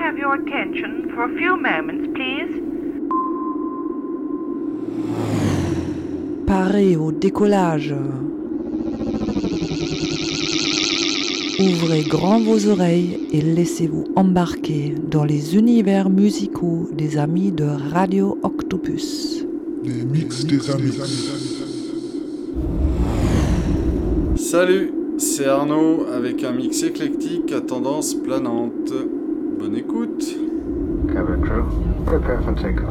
have your attention for a few moments, please? Parez au décollage. Ouvrez grand vos oreilles et laissez-vous embarquer dans les univers musicaux des amis de Radio Octopus. Les mix des amis. Salut, c'est Arnaud avec un mix éclectique à tendance planante. Bonne écoute. Cabin crew, prepare for takeoff.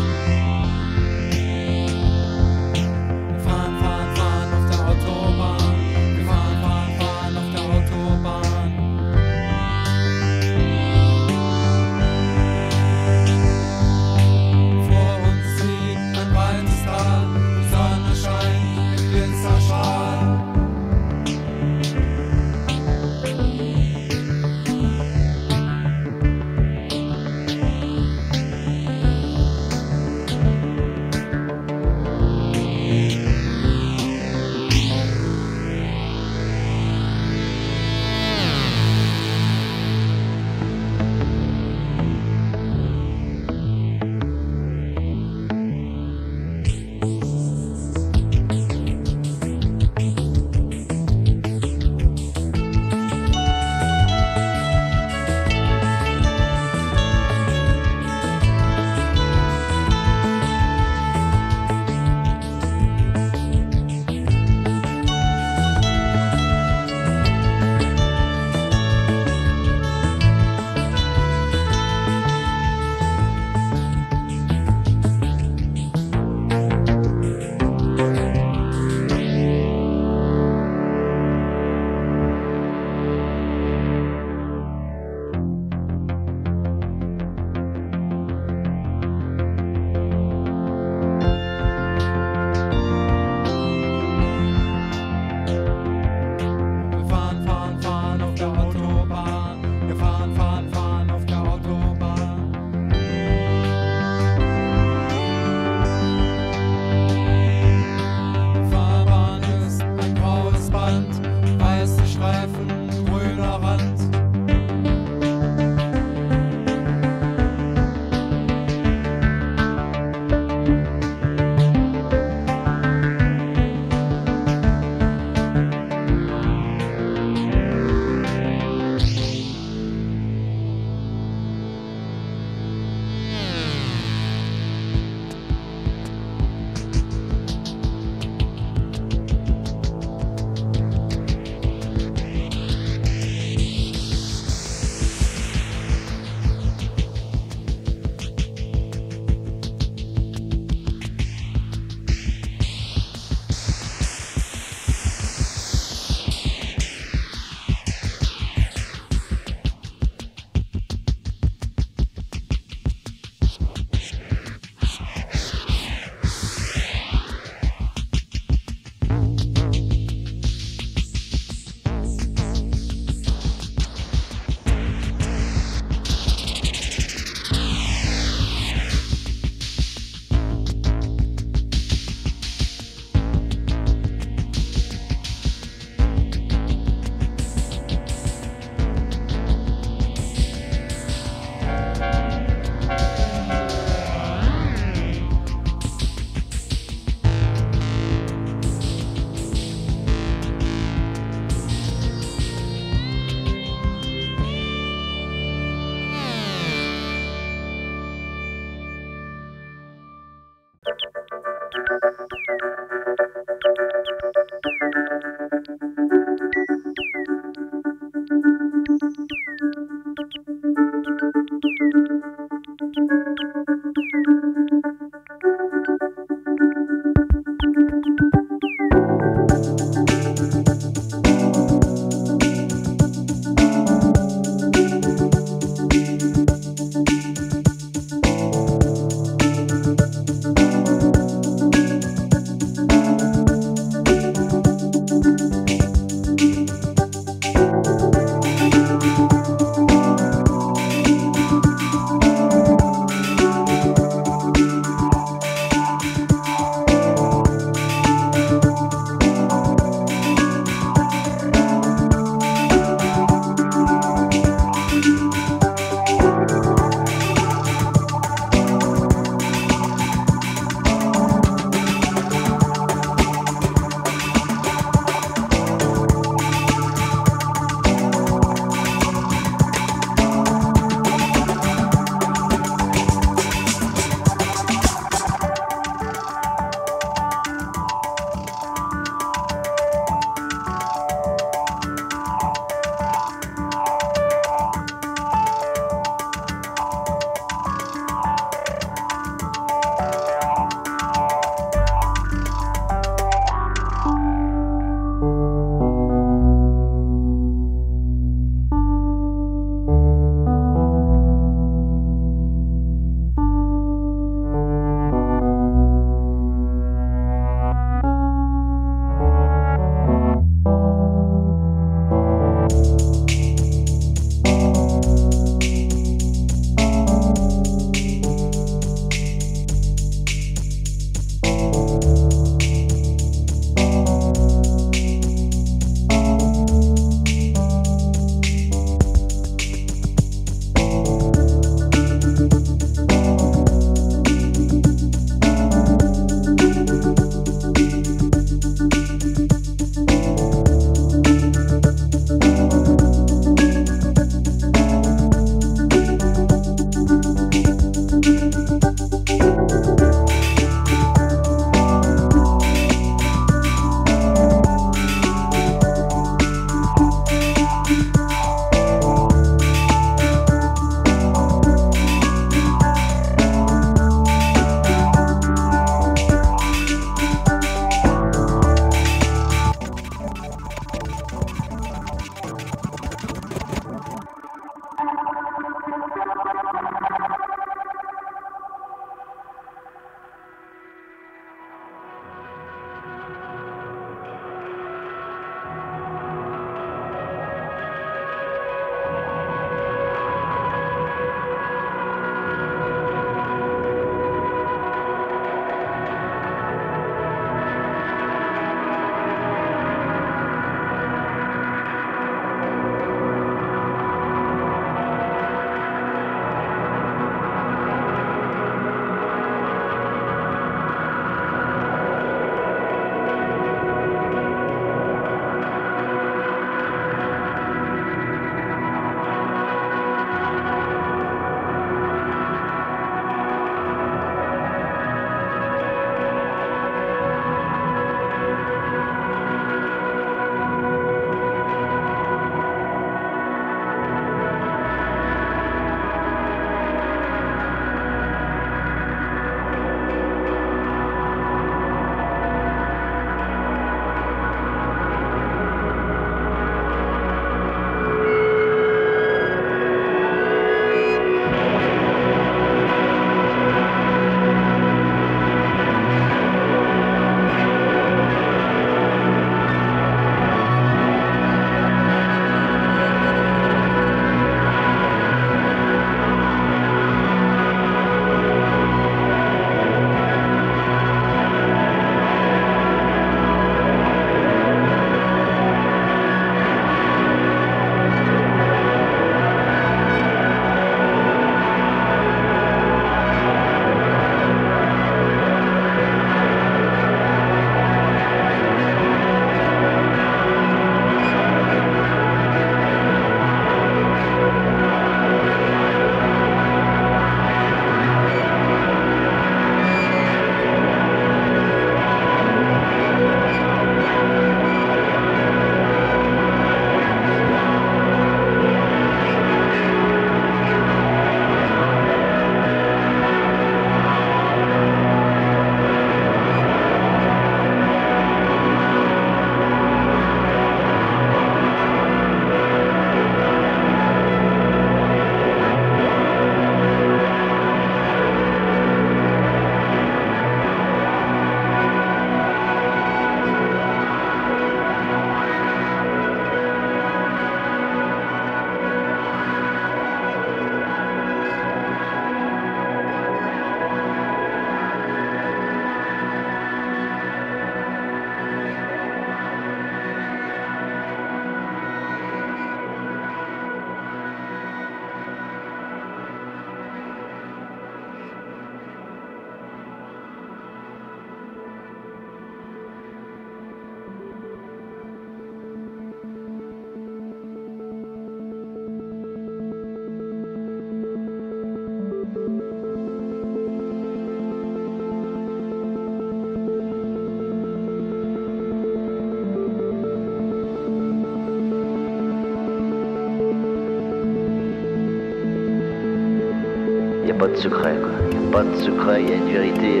secret, quoi. Il n'y a pas de secret, il y a une vérité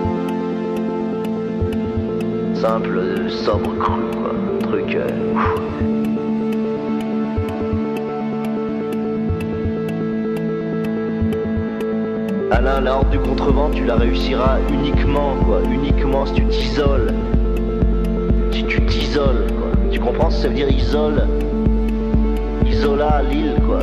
simple, sobre, crue, quoi. Un truc... Alain, la horde du contrevent, tu la réussiras uniquement, quoi. Uniquement si tu t'isoles. Si tu t'isoles, quoi. Tu comprends ce que ça veut dire isole? Isola, l'île, quoi.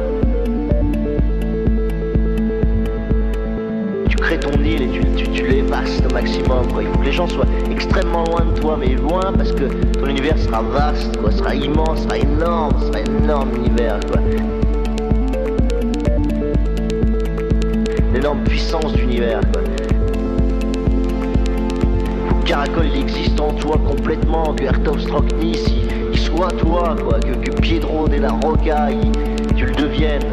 Tu crées ton île et tu l'évastes au maximum, quoi. Il faut que les gens soient extrêmement loin de toi, mais loin parce que ton univers sera vaste, quoi. Sera immense, sera énorme univers, quoi. L'énorme puissance d'univers, quoi. Faut que Caracol il existe en toi complètement, que Hertov Stroknis il soit toi, quoi, que Piedro de la Rocca tu le deviennes.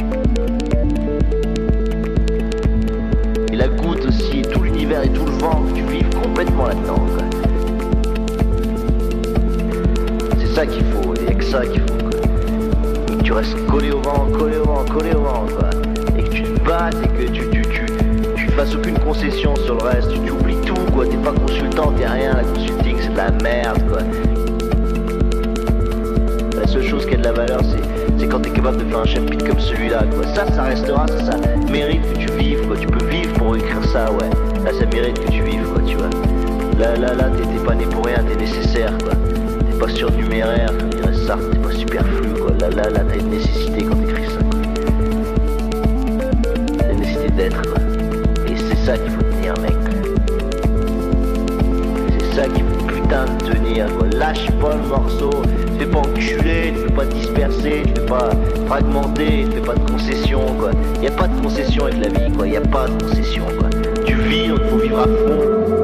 Et la goutte aussi, et tout l'univers et tout le vent, que tu vives complètement là-dedans, quoi. C'est ça qu'il faut, il n'y a que ça qu'il faut, quoi. Et que tu restes collé au vent, quoi. Et que tu te battes et que tu fasses aucune concession sur le reste, tu oublies tout, quoi. T'es pas consultant, t'es rien, la consulting c'est de la merde, quoi. La seule chose qui a de la valeur, c'est quand t'es capable de faire un chapitre comme celui-là, quoi. Ça restera, ça mérite que tu vives, quoi. Tu peux vivre pour écrire ça, ouais. Là, ça mérite que tu vives, quoi, tu vois. Là, t'es pas né pour rien, t'es nécessaire, quoi. T'es pas surnuméraire, comme dirait Sartre, t'es pas superflu, quoi. Là, t'as une nécessité quand t'écris ça, quoi. T'as une nécessité d'être, quoi. Et c'est ça qu'il faut tenir, mec. C'est ça qu'il faut putain de tenir, quoi. Lâche pas le morceau. Tu te fais pas enculer, tu te fais pas disperser, tu te fais pas fragmenter, tu fais pas de concession, quoi. Y a pas de concession avec la vie, quoi. Y a pas de concession, quoi. Tu vis, il faut vivre à fond.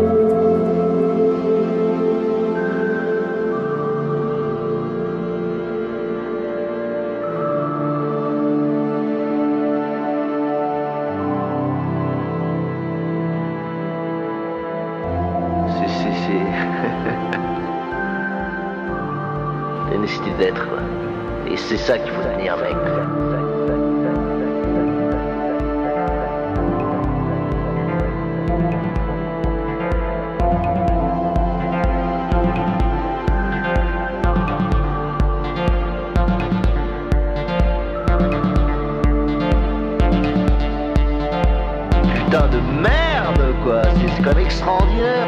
La nécessité d'être, quoi. Et c'est ça qu'il faut tenir, mec. Putain de merde, quoi. C'est quand même extraordinaire.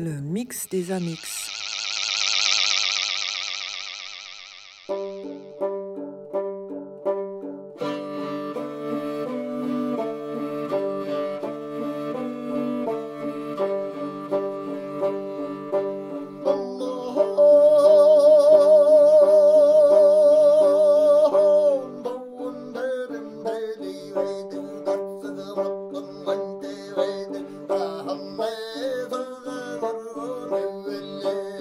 Le mix des Amix. Thank you.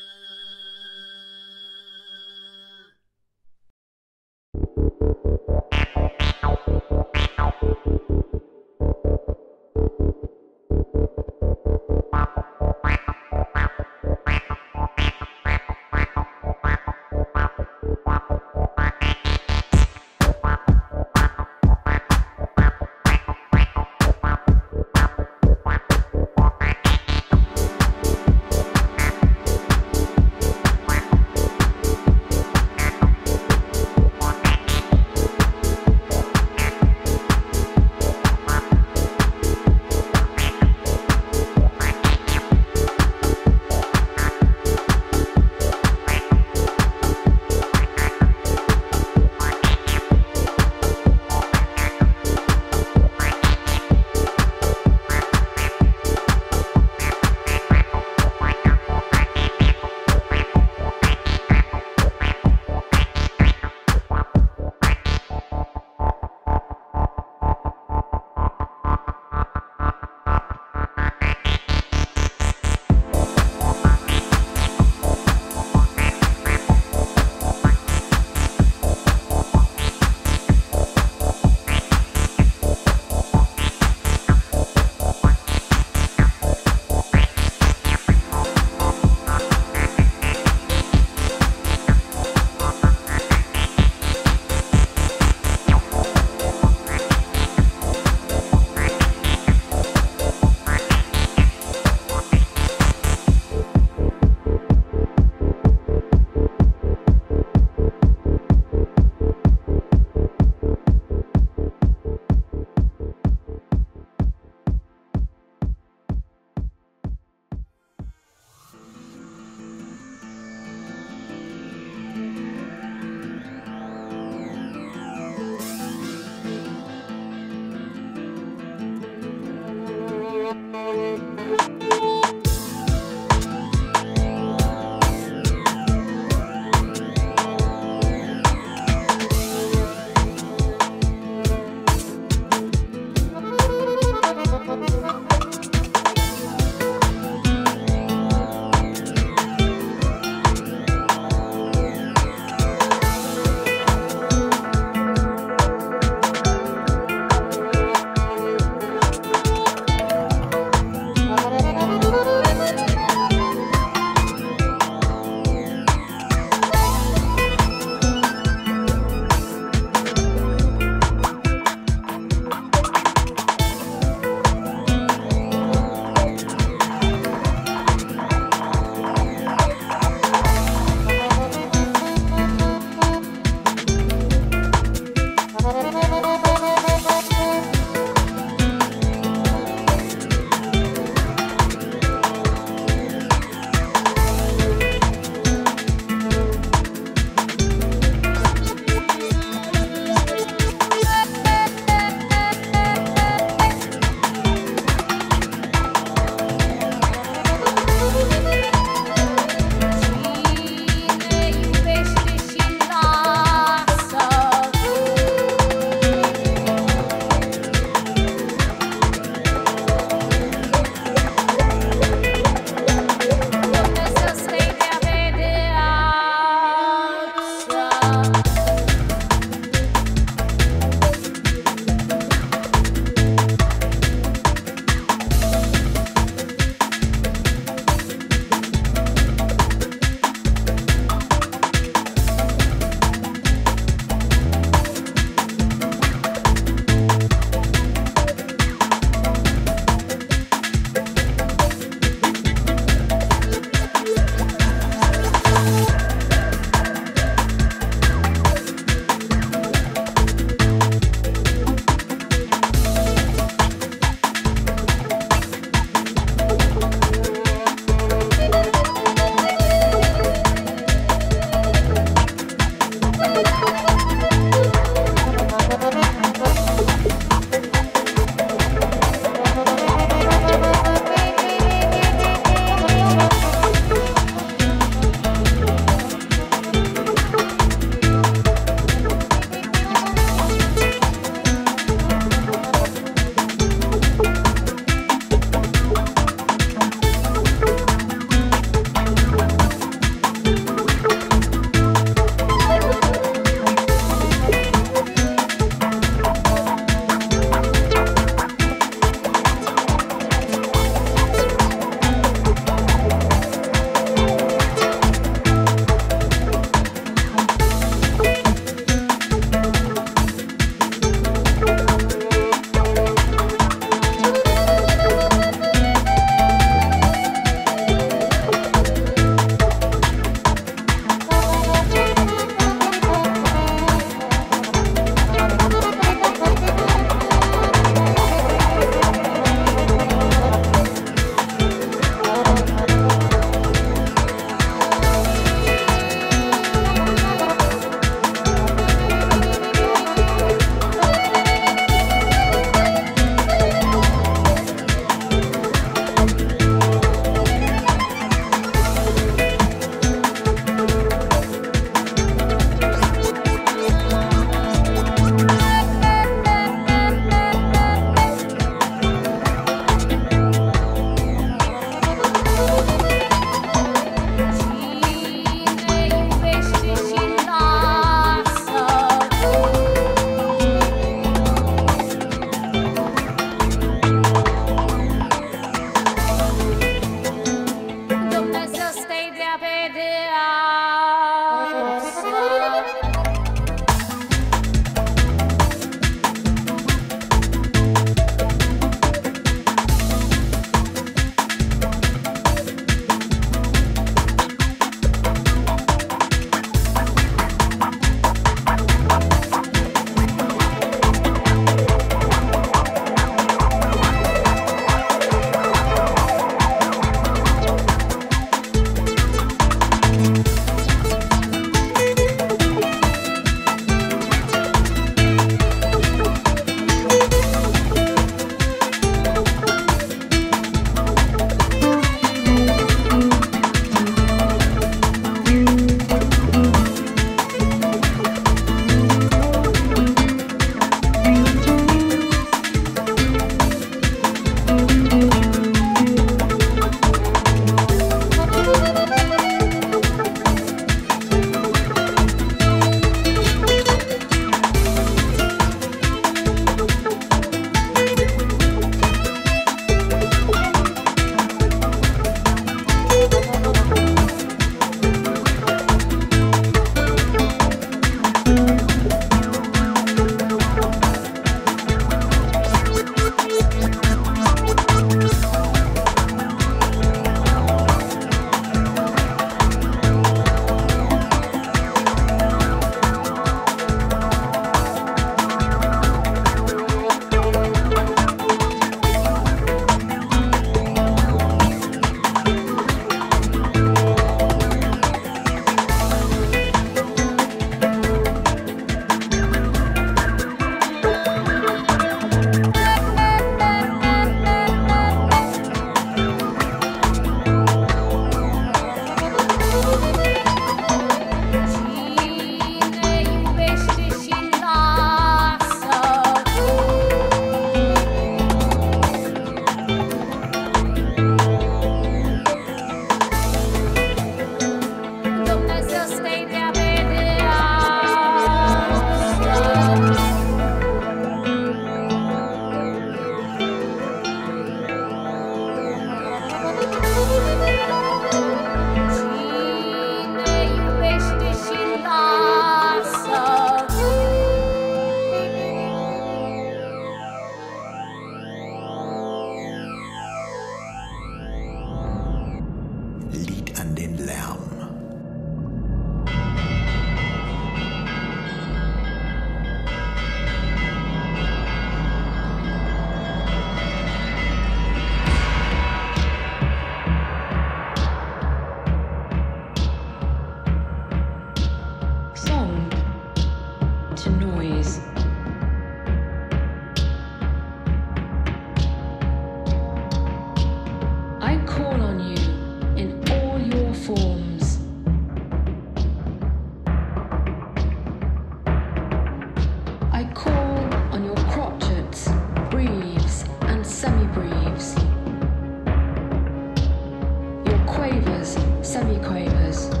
semiquavers.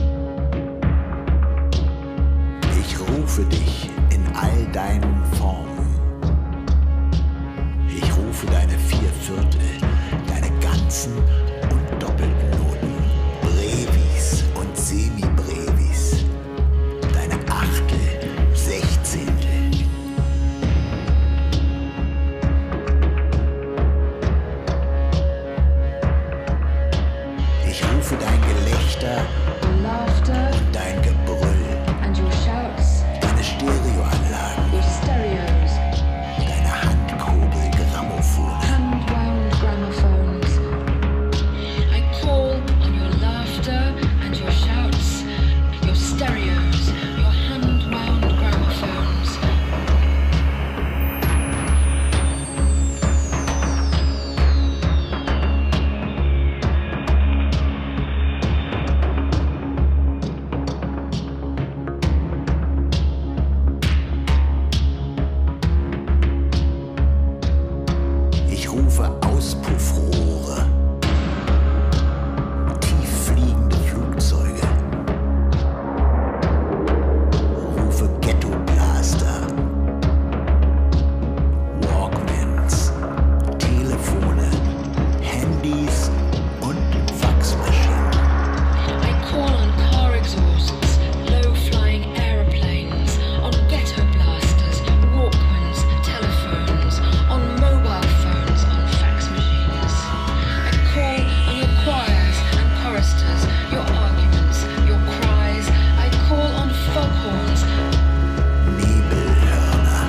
Ich rufe dich in all deinen Formen. Ich rufe deine 4/4, deine ganzen und doppelten Noten, Brevis und Semibrevis, deine Achtel, Sechzehntel. Ich rufe dein Gelächter und dein Gebrüll, deine Stereoanlagen, deine Handkurbel, Grammophone. Hand-wound gramophones. I call on your laughter and your shouts, your stereos, your hand-wound gramophones. Ich rufe Auspuffrohre, tieffliegende Flugzeuge, rufe Ghettoblaster, Walkmans, Telefone, Handys und Faxmaschinen. I call on car exhausts, low-flying aeroplanes, on ghetto blasters, Walkmans, telephones, on mobile phones, on fax machines. I call on your choirs and choristers, your arguments, your cries. I call on foghorns, Nebelhörner.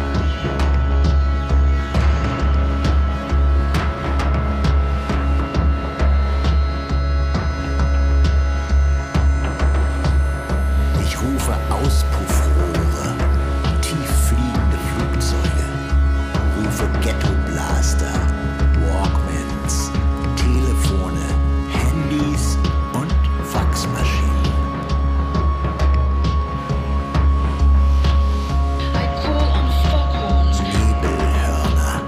Ich rufe Auspuffrohre, tieffliegende Flugzeuge, rufe Ghettoblaster, Walkmans, Telefone, Handys und Faxmaschinen. I call on foghorns, Nebelhörner.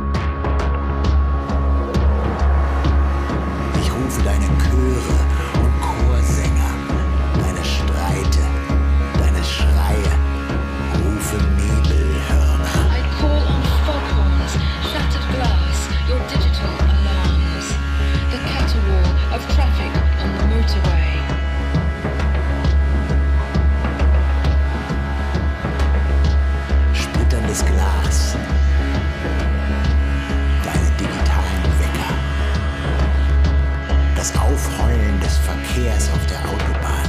Ich rufe deine Chöre und Chorsänger, deine Streite, deine Schreie, rufe Nebelhörner. I call on foghorns, shattered glass, your digital alarms, the caterwaul of traffic on the motorway. Splitterndes Glas, deine digitalen Wecker, das Aufheulen des Verkehrs auf der Autobahn,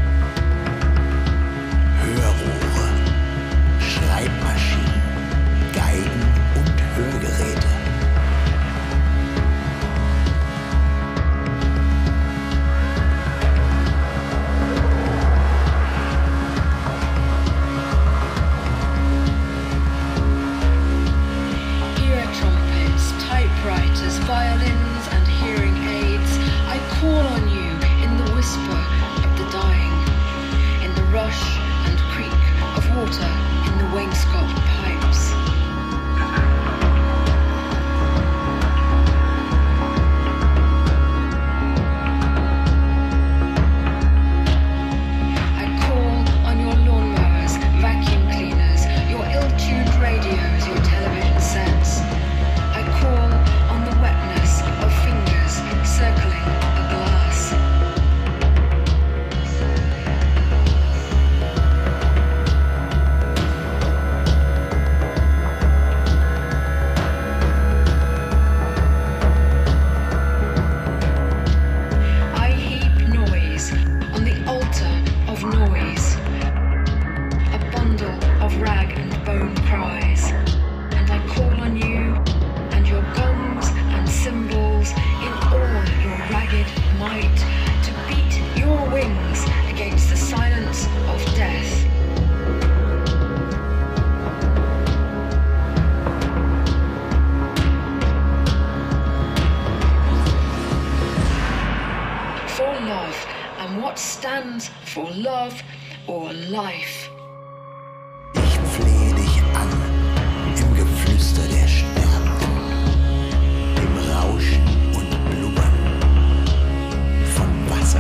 Hörrohre, Schreibmaschinen, Geigen und Hörgeräte. Ear trumpets, typewriters, violins, and hearing aids. I call on you in the whisper of the dying, in the rush and creak of water in the wainscot pipes. I call on your lawnmowers, vacuum cleaners, your ill-tuned radios, your television sets. I call on the wetness of fingers circling a glass. I heap noise on the altar of noise, a bundle of rag and bone cries, and I call on you and your gongs and cymbals in all your ragged might to beat your wings against the silence of death. For love, and what stands for love or life? Ich flehe dich an, im Geflüster der Sterbenden, im Rauschen und Blubbern von Wasser.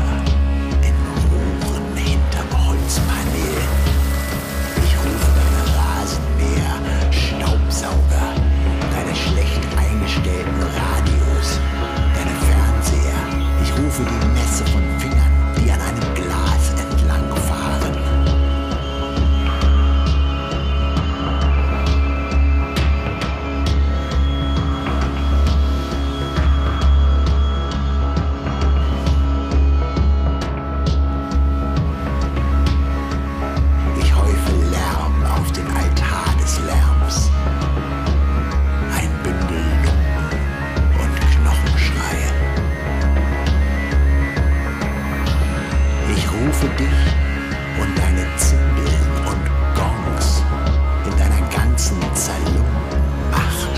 rufe die Nässe von Fingern, die an einem Glas entlang fahren. Ich häufe Lärm auf den Altar des Lärms. Ein Bündel Lumpen und Knochenschreie. Ich rufe dich und deine Zimbeln und Gongs in deiner ganzen zerlumpten Macht.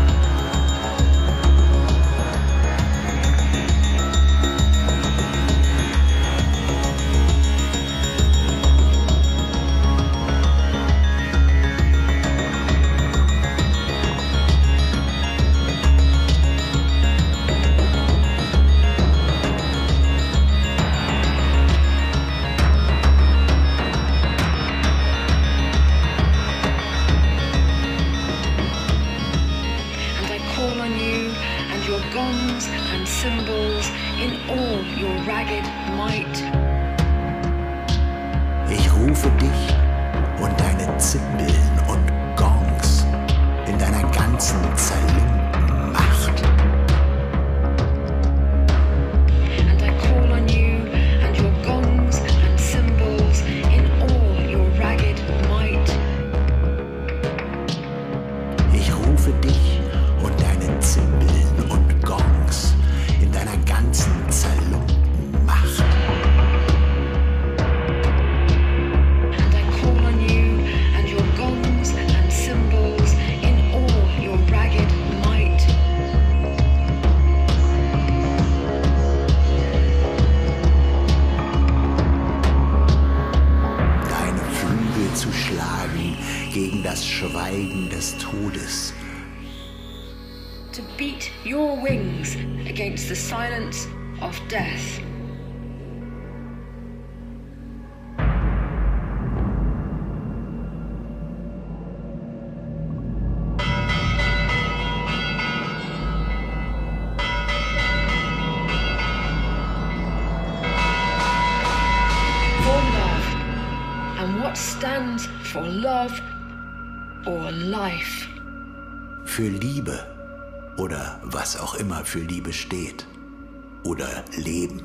And I call on you and your gongs and cymbals in all your ragged might. Ich rufe dich und deine Zimbeln und Gongs in deiner ganzen zerlumpten Macht. And I call on you and your gongs and cymbals in all your ragged might. Ich rufe dich und deine Zimbeln und Gongs in deiner ganzen zerlumpten Macht. And I call on you and your gongs and cymbals in all your ragged might. Deine Flügel zu schlagen gegen das Schweigen des Todes. To beat your wings against the silence of death. For love. And what stands for love or life? Für Liebe oder was auch immer für Liebe steht. Oder Leben.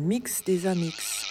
Mix des Amix.